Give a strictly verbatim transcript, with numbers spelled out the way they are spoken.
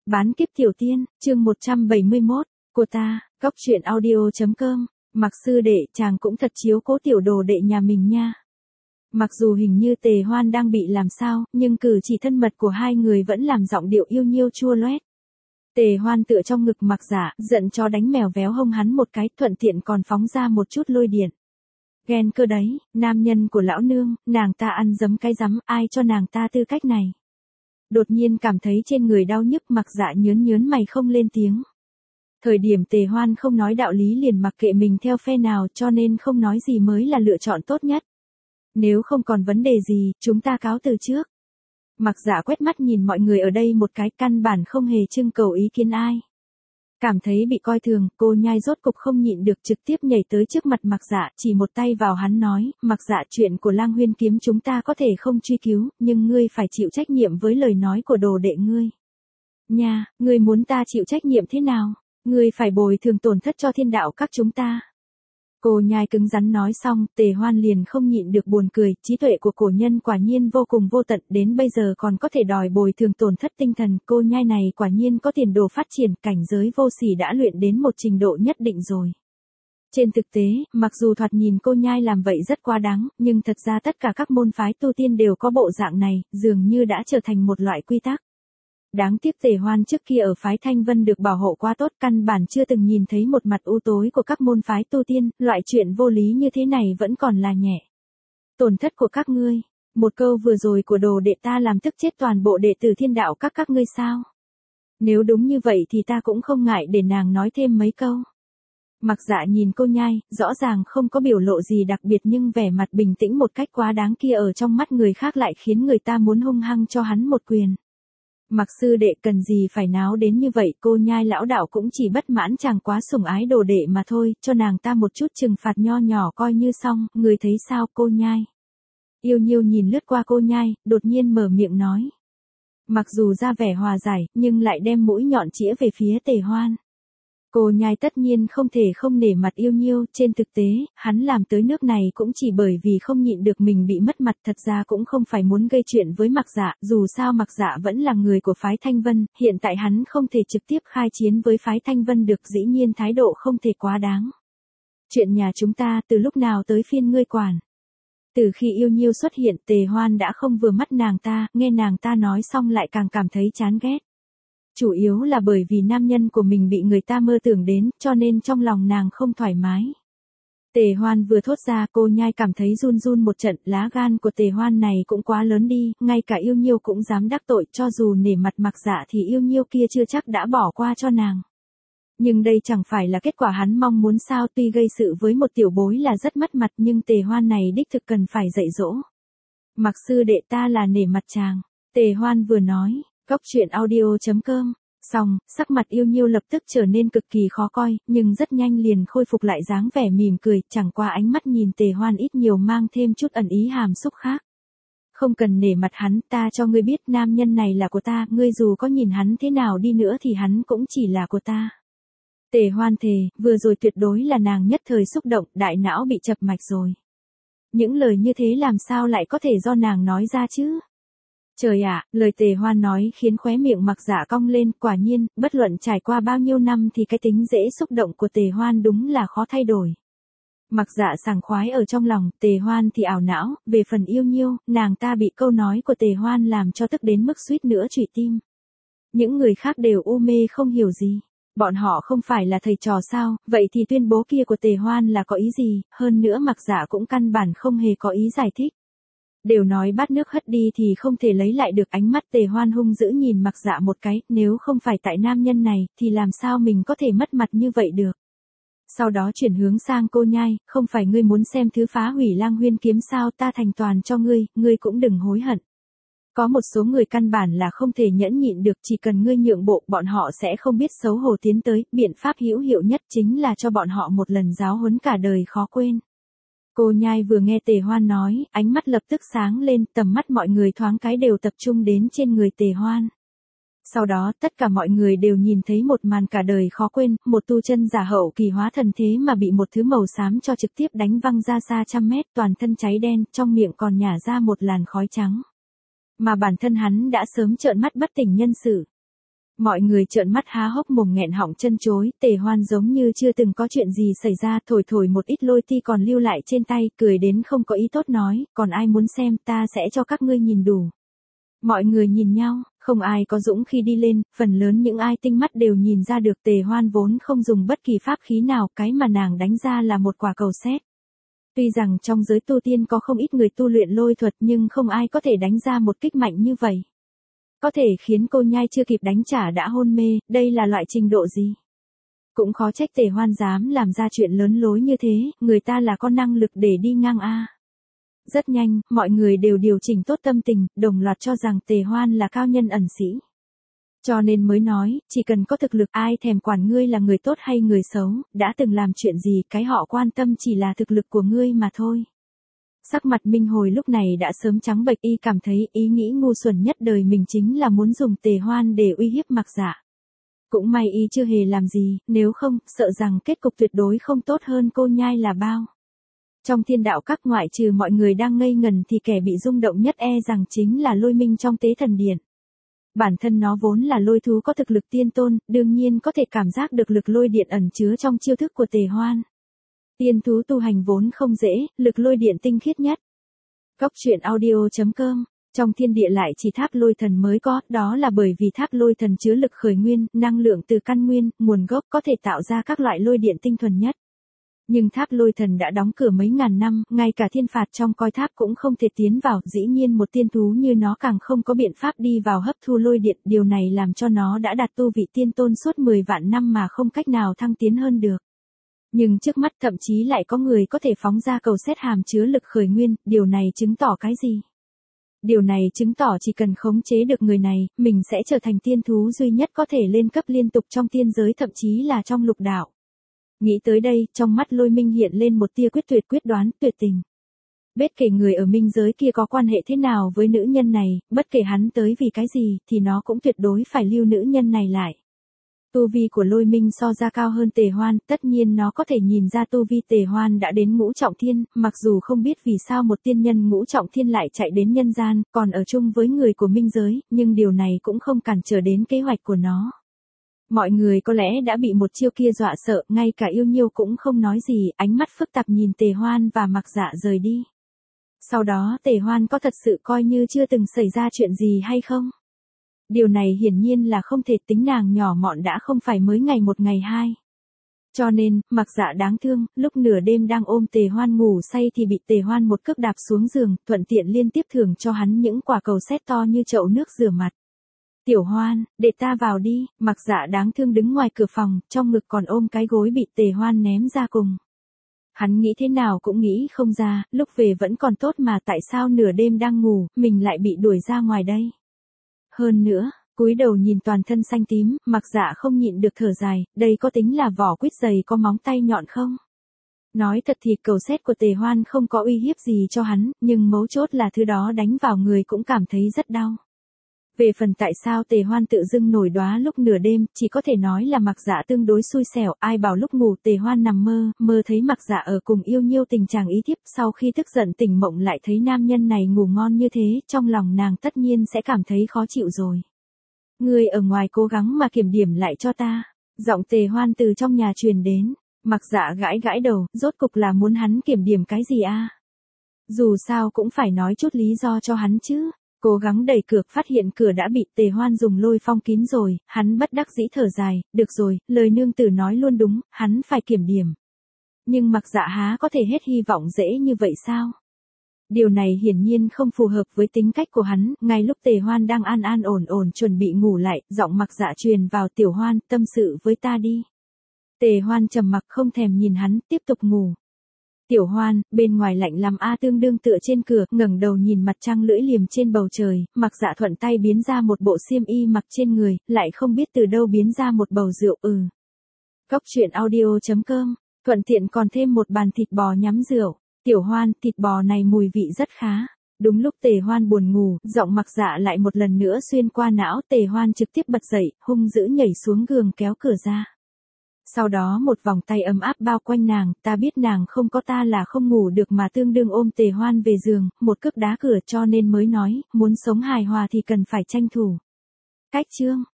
Bán kiếp tiểu tiên, chương một trăm bảy mươi mốt, của ta, góc truyện audio chấm com, Mặc sư đệ chàng cũng thật chiếu cố tiểu đồ đệ nhà mình nha. Mặc dù hình như Tề Hoan đang bị làm sao, nhưng cử chỉ thân mật của hai người vẫn làm giọng điệu yêu nhiêu chua loét. Tề Hoan tựa trong ngực Mặc Dạ, giận cho đánh mèo véo hông hắn một cái, thuận tiện còn phóng ra một chút lôi điện. Ghen cơ đấy, nam nhân của lão nương, nàng ta ăn giấm cái rắm, ai cho nàng ta tư cách này. Đột nhiên cảm thấy trên người đau nhức, Mặc Dạ nhớn nhớn mày không lên tiếng. Thời điểm Tề Hoan không nói đạo lý liền mặc kệ mình theo phe nào, cho nên không nói gì mới là lựa chọn tốt nhất. Nếu không còn vấn đề gì, chúng ta cáo từ trước. Mặc Dạ quét mắt nhìn mọi người ở đây một cái, căn bản không hề trưng cầu ý kiến ai. Cảm thấy bị coi thường, cô nhai rốt cục không nhịn được trực tiếp nhảy tới trước mặt Mặc Dạ, chỉ một tay vào hắn nói, Mặc Dạ, chuyện của Lang Huyên kiếm chúng ta có thể không truy cứu, nhưng ngươi phải chịu trách nhiệm với lời nói của đồ đệ ngươi. Nha, ngươi muốn ta chịu trách nhiệm thế nào? Ngươi phải bồi thường tổn thất cho thiên đạo các chúng ta. Cô nhai cứng rắn nói xong, Tề Hoan liền không nhịn được buồn cười, trí tuệ của cổ nhân quả nhiên vô cùng vô tận, đến bây giờ còn có thể đòi bồi thường tổn thất tinh thần, cô nhai này quả nhiên có tiền đồ phát triển, cảnh giới vô sỉ đã luyện đến một trình độ nhất định rồi. Trên thực tế, mặc dù thoạt nhìn cô nhai làm vậy rất quá đáng, nhưng thật ra tất cả các môn phái tu tiên đều có bộ dạng này, dường như đã trở thành một loại quy tắc. Đáng tiếc Tề Hoan trước kia ở phái Thanh Vân được bảo hộ quá tốt, căn bản chưa từng nhìn thấy một mặt u tối của các môn phái tu tiên, loại chuyện vô lý như thế này vẫn còn là nhẹ. Tổn thất của các ngươi, một câu vừa rồi của đồ đệ ta làm tức chết toàn bộ đệ tử thiên đạo các các ngươi sao? Nếu đúng như vậy thì ta cũng không ngại để nàng nói thêm mấy câu. Mặc Dạ nhìn cô nhai, rõ ràng không có biểu lộ gì đặc biệt nhưng vẻ mặt bình tĩnh một cách quá đáng kia ở trong mắt người khác lại khiến người ta muốn hung hăng cho hắn một quyền. Mặc sư đệ cần gì phải náo đến như vậy, cô nhai lão đạo cũng chỉ bất mãn chàng quá sủng ái đồ đệ mà thôi, cho nàng ta một chút trừng phạt nho nhỏ coi như xong, người thấy sao cô nhai? Yêu nhiêu nhìn lướt qua cô nhai, đột nhiên mở miệng nói. Mặc dù ra vẻ hòa giải, nhưng lại đem mũi nhọn chĩa về phía Tề Hoan. Cô nhai tất nhiên không thể không nể mặt yêu nhiêu, trên thực tế, hắn làm tới nước này cũng chỉ bởi vì không nhịn được mình bị mất mặt, thật ra cũng không phải muốn gây chuyện với Mặc Dạ, dù sao Mặc Dạ vẫn là người của phái Thanh Vân, hiện tại hắn không thể trực tiếp khai chiến với phái Thanh Vân được, dĩ nhiên thái độ không thể quá đáng. Chuyện nhà chúng ta từ lúc nào tới phiên ngươi quản? Từ khi yêu nhiêu xuất hiện, Tề Hoan đã không vừa mắt nàng ta, nghe nàng ta nói xong lại càng cảm thấy chán ghét. Chủ yếu là bởi vì nam nhân của mình bị người ta mơ tưởng đến, cho nên trong lòng nàng không thoải mái. Tề Hoan vừa thốt ra, cô nhai cảm thấy run run một trận, lá gan của Tề Hoan này cũng quá lớn đi, ngay cả yêu nhiêu cũng dám đắc tội, cho dù nể mặt Mặc Dạ thì yêu nhiêu kia chưa chắc đã bỏ qua cho nàng. Nhưng đây chẳng phải là kết quả hắn mong muốn sao, tuy gây sự với một tiểu bối là rất mất mặt nhưng Tề Hoan này đích thực cần phải dạy dỗ. Mặc sư đệ ta là nể mặt chàng, Tề Hoan vừa nói. Góc truyện audio chấm com, xong, sắc mặt yêu nhiêu lập tức trở nên cực kỳ khó coi, nhưng rất nhanh liền khôi phục lại dáng vẻ mỉm cười, chẳng qua ánh mắt nhìn Tề Hoan ít nhiều mang thêm chút ẩn ý hàm xúc khác. Không cần nể mặt hắn, ta cho ngươi biết nam nhân này là của ta, ngươi dù có nhìn hắn thế nào đi nữa thì hắn cũng chỉ là của ta. Tề Hoan thề, vừa rồi tuyệt đối là nàng nhất thời xúc động, đại não bị chập mạch rồi. Những lời như thế làm sao lại có thể do nàng nói ra chứ? Trời ạ, lời Tề Hoan nói khiến khóe miệng Mặc Dạ cong lên, quả nhiên, bất luận trải qua bao nhiêu năm thì cái tính dễ xúc động của Tề Hoan đúng là khó thay đổi. Mặc Dạ sảng khoái ở trong lòng, Tề Hoan thì ảo não, về phần yêu nhiêu, nàng ta bị câu nói của Tề Hoan làm cho tức đến mức suýt nữa trụy tim. Những người khác đều u mê không hiểu gì. Bọn họ không phải là thầy trò sao, vậy thì tuyên bố kia của Tề Hoan là có ý gì, hơn nữa Mặc Dạ cũng căn bản không hề có ý giải thích. Đều nói bát nước hất đi thì không thể lấy lại được, ánh mắt Tề Hoan hung dữ nhìn Mặc Dạ một cái, nếu không phải tại nam nhân này, thì làm sao mình có thể mất mặt như vậy được. Sau đó chuyển hướng sang cô nhai, không phải ngươi muốn xem thứ phá hủy Lang Huyên kiếm sao, ta thành toàn cho ngươi, ngươi cũng đừng hối hận. Có một số người căn bản là không thể nhẫn nhịn được, chỉ cần ngươi nhượng bộ, bọn họ sẽ không biết xấu hổ tiến tới, biện pháp hữu hiệu nhất chính là cho bọn họ một lần giáo huấn cả đời khó quên. Cô nhai vừa nghe Tề Hoan nói, ánh mắt lập tức sáng lên, tầm mắt mọi người thoáng cái đều tập trung đến trên người Tề Hoan. Sau đó, tất cả mọi người đều nhìn thấy một màn cả đời khó quên, một tu chân giả hậu kỳ hóa thần thế mà bị một thứ màu xám cho trực tiếp đánh văng ra xa trăm mét, toàn thân cháy đen, trong miệng còn nhả ra một làn khói trắng. Mà bản thân hắn đã sớm trợn mắt bất tỉnh nhân sự. Mọi người trợn mắt há hốc mồm nghẹn họng chân chối, Tề Hoan giống như chưa từng có chuyện gì xảy ra, thổi thổi một ít lôi ti còn lưu lại trên tay, cười đến không có ý tốt nói, còn ai muốn xem ta sẽ cho các ngươi nhìn đủ. Mọi người nhìn nhau, không ai có dũng khi đi lên, phần lớn những ai tinh mắt đều nhìn ra được Tề Hoan vốn không dùng bất kỳ pháp khí nào, cái mà nàng đánh ra là một quả cầu sét. Tuy rằng trong giới tu tiên có không ít người tu luyện lôi thuật nhưng không ai có thể đánh ra một kích mạnh như vậy. Có thể khiến cô nhai chưa kịp đánh trả đã hôn mê, đây là loại trình độ gì? Cũng khó trách Tề Hoan dám làm ra chuyện lớn lối như thế, người ta là có năng lực để đi ngang a. Rất nhanh, mọi người đều điều chỉnh tốt tâm tình, đồng loạt cho rằng Tề Hoan là cao nhân ẩn sĩ. Cho nên mới nói, chỉ cần có thực lực, ai thèm quản ngươi là người tốt hay người xấu, đã từng làm chuyện gì, cái họ quan tâm chỉ là thực lực của ngươi mà thôi. Sắc mặt Minh Hồi lúc này đã sớm trắng bệch, y cảm thấy ý nghĩ ngu xuẩn nhất đời mình chính là muốn dùng Tề Hoan để uy hiếp Mạc Dạ. Cũng may y chưa hề làm gì, nếu không, sợ rằng kết cục tuyệt đối không tốt hơn cô nhai là bao. Trong thiên đạo các ngoại trừ mọi người đang ngây ngần thì kẻ bị rung động nhất e rằng chính là Lôi Minh trong Tế Thần Điện. Bản thân nó vốn là lôi thú có thực lực tiên tôn, đương nhiên có thể cảm giác được lực lôi điện ẩn chứa trong chiêu thức của Tề Hoan. Tiên thú tu hành vốn không dễ, lực lôi điện tinh khiết nhất. Góc truyện audio chấm com, trong thiên địa lại chỉ tháp lôi thần mới có, đó là bởi vì tháp lôi thần chứa lực khởi nguyên, năng lượng từ căn nguyên, nguồn gốc có thể tạo ra các loại lôi điện tinh thuần nhất. Nhưng tháp lôi thần đã đóng cửa mấy ngàn năm, ngay cả thiên phạt trong coi tháp cũng không thể tiến vào, dĩ nhiên một tiên thú như nó càng không có biện pháp đi vào hấp thu lôi điện, điều này làm cho nó đã đạt tu vị tiên tôn suốt mười vạn năm mà không cách nào thăng tiến hơn được. Nhưng trước mắt thậm chí lại có người có thể phóng ra cầu sét hàm chứa lực khởi nguyên, điều này chứng tỏ cái gì? Điều này chứng tỏ chỉ cần khống chế được người này, mình sẽ trở thành tiên thú duy nhất có thể lên cấp liên tục trong tiên giới, thậm chí là trong lục đạo. Nghĩ tới đây, trong mắt Lôi Minh hiện lên một tia quyết tuyệt quyết đoán, tuyệt tình. Bất kể người ở minh giới kia có quan hệ thế nào với nữ nhân này, bất kể hắn tới vì cái gì, thì nó cũng tuyệt đối phải lưu nữ nhân này lại. Tu vi của Lôi Minh so ra cao hơn Tề Hoan, tất nhiên nó có thể nhìn ra tu vi Tề Hoan đã đến ngũ trọng thiên, mặc dù không biết vì sao một tiên nhân ngũ trọng thiên lại chạy đến nhân gian, còn ở chung với người của minh giới, nhưng điều này cũng không cản trở đến kế hoạch của nó. Mọi người có lẽ đã bị một chiêu kia dọa sợ, ngay cả Yêu Nhiêu cũng không nói gì, ánh mắt phức tạp nhìn Tề Hoan và Mạc Dạ rời đi. Sau đó Tề Hoan có thật sự coi như chưa từng xảy ra chuyện gì hay không? Điều này hiển nhiên là không thể, tính nàng nhỏ mọn đã không phải mới ngày một ngày hai. Cho nên, Mạc Dạ đáng thương, lúc nửa đêm đang ôm Tề Hoan ngủ say thì bị Tề Hoan một cước đạp xuống giường, thuận tiện liên tiếp thưởng cho hắn những quả cầu sét to như chậu nước rửa mặt. Tiểu Hoan, để ta vào đi, Mạc Dạ đáng thương đứng ngoài cửa phòng, trong ngực còn ôm cái gối bị Tề Hoan ném ra cùng. Hắn nghĩ thế nào cũng nghĩ không ra, lúc về vẫn còn tốt mà tại sao nửa đêm đang ngủ, mình lại bị đuổi ra ngoài đây. Hơn nữa, cúi đầu nhìn toàn thân xanh tím, Mạc Dạ không nhịn được thở dài, đây có tính là vỏ quýt dày có móng tay nhọn không? Nói thật thì cầu sét của Tề Hoan không có uy hiếp gì cho hắn, nhưng mấu chốt là thứ đó đánh vào người cũng cảm thấy rất đau. Về phần tại sao Tề Hoan tự dưng nổi đóa lúc nửa đêm, chỉ có thể nói là Mạc Dạ tương đối xui xẻo, ai bảo lúc ngủ Tề Hoan nằm mơ, mơ thấy Mạc Dạ ở cùng Yêu Nhiêu tình chàng ý thiếp, sau khi tức giận tỉnh mộng lại thấy nam nhân này ngủ ngon như thế, trong lòng nàng tất nhiên sẽ cảm thấy khó chịu rồi. Ngươi ở ngoài cố gắng mà kiểm điểm lại cho ta. Giọng Tề Hoan từ trong nhà truyền đến, Mạc Dạ gãi gãi đầu, rốt cục là muốn hắn kiểm điểm cái gì a? Dù sao cũng phải nói chút lý do cho hắn chứ. Cố gắng đẩy cửa, phát hiện cửa đã bị Tề Hoan dùng lôi phong kín rồi, hắn bất đắc dĩ thở dài, được rồi, lời nương tử nói luôn đúng, hắn phải kiểm điểm. Nhưng Mạc Dạ há có thể hết hy vọng dễ như vậy sao? Điều này hiển nhiên không phù hợp với tính cách của hắn, ngay lúc Tề Hoan đang an an ổn ổn chuẩn bị ngủ lại, giọng Mạc Dạ truyền vào, Tiểu Hoan, tâm sự với ta đi. Tề Hoan trầm mặc không thèm nhìn hắn, tiếp tục ngủ. Tiểu Hoan, bên ngoài lạnh lắm a, tương đương tựa trên cửa, ngẩng đầu nhìn mặt trăng lưỡi liềm trên bầu trời, Mạc Dạ thuận tay biến ra một bộ xiêm y mặc trên người, lại không biết từ đâu biến ra một bầu rượu, ừ. Góc truyện audio chấm com, thuận tiện còn thêm một bàn thịt bò nhắm rượu. Tiểu Hoan, thịt bò này mùi vị rất khá. Đúng lúc Tề Hoan buồn ngủ, giọng Mạc Dạ lại một lần nữa xuyên qua não, Tề Hoan trực tiếp bật dậy, hung dữ nhảy xuống giường kéo cửa ra. Sau đó một vòng tay ấm áp bao quanh nàng, ta biết nàng không có ta là không ngủ được mà tương đương ôm Tề Hoan về giường, một cước đá cửa cho nên mới nói, muốn sống hài hòa thì cần phải tranh thủ. Cách chương.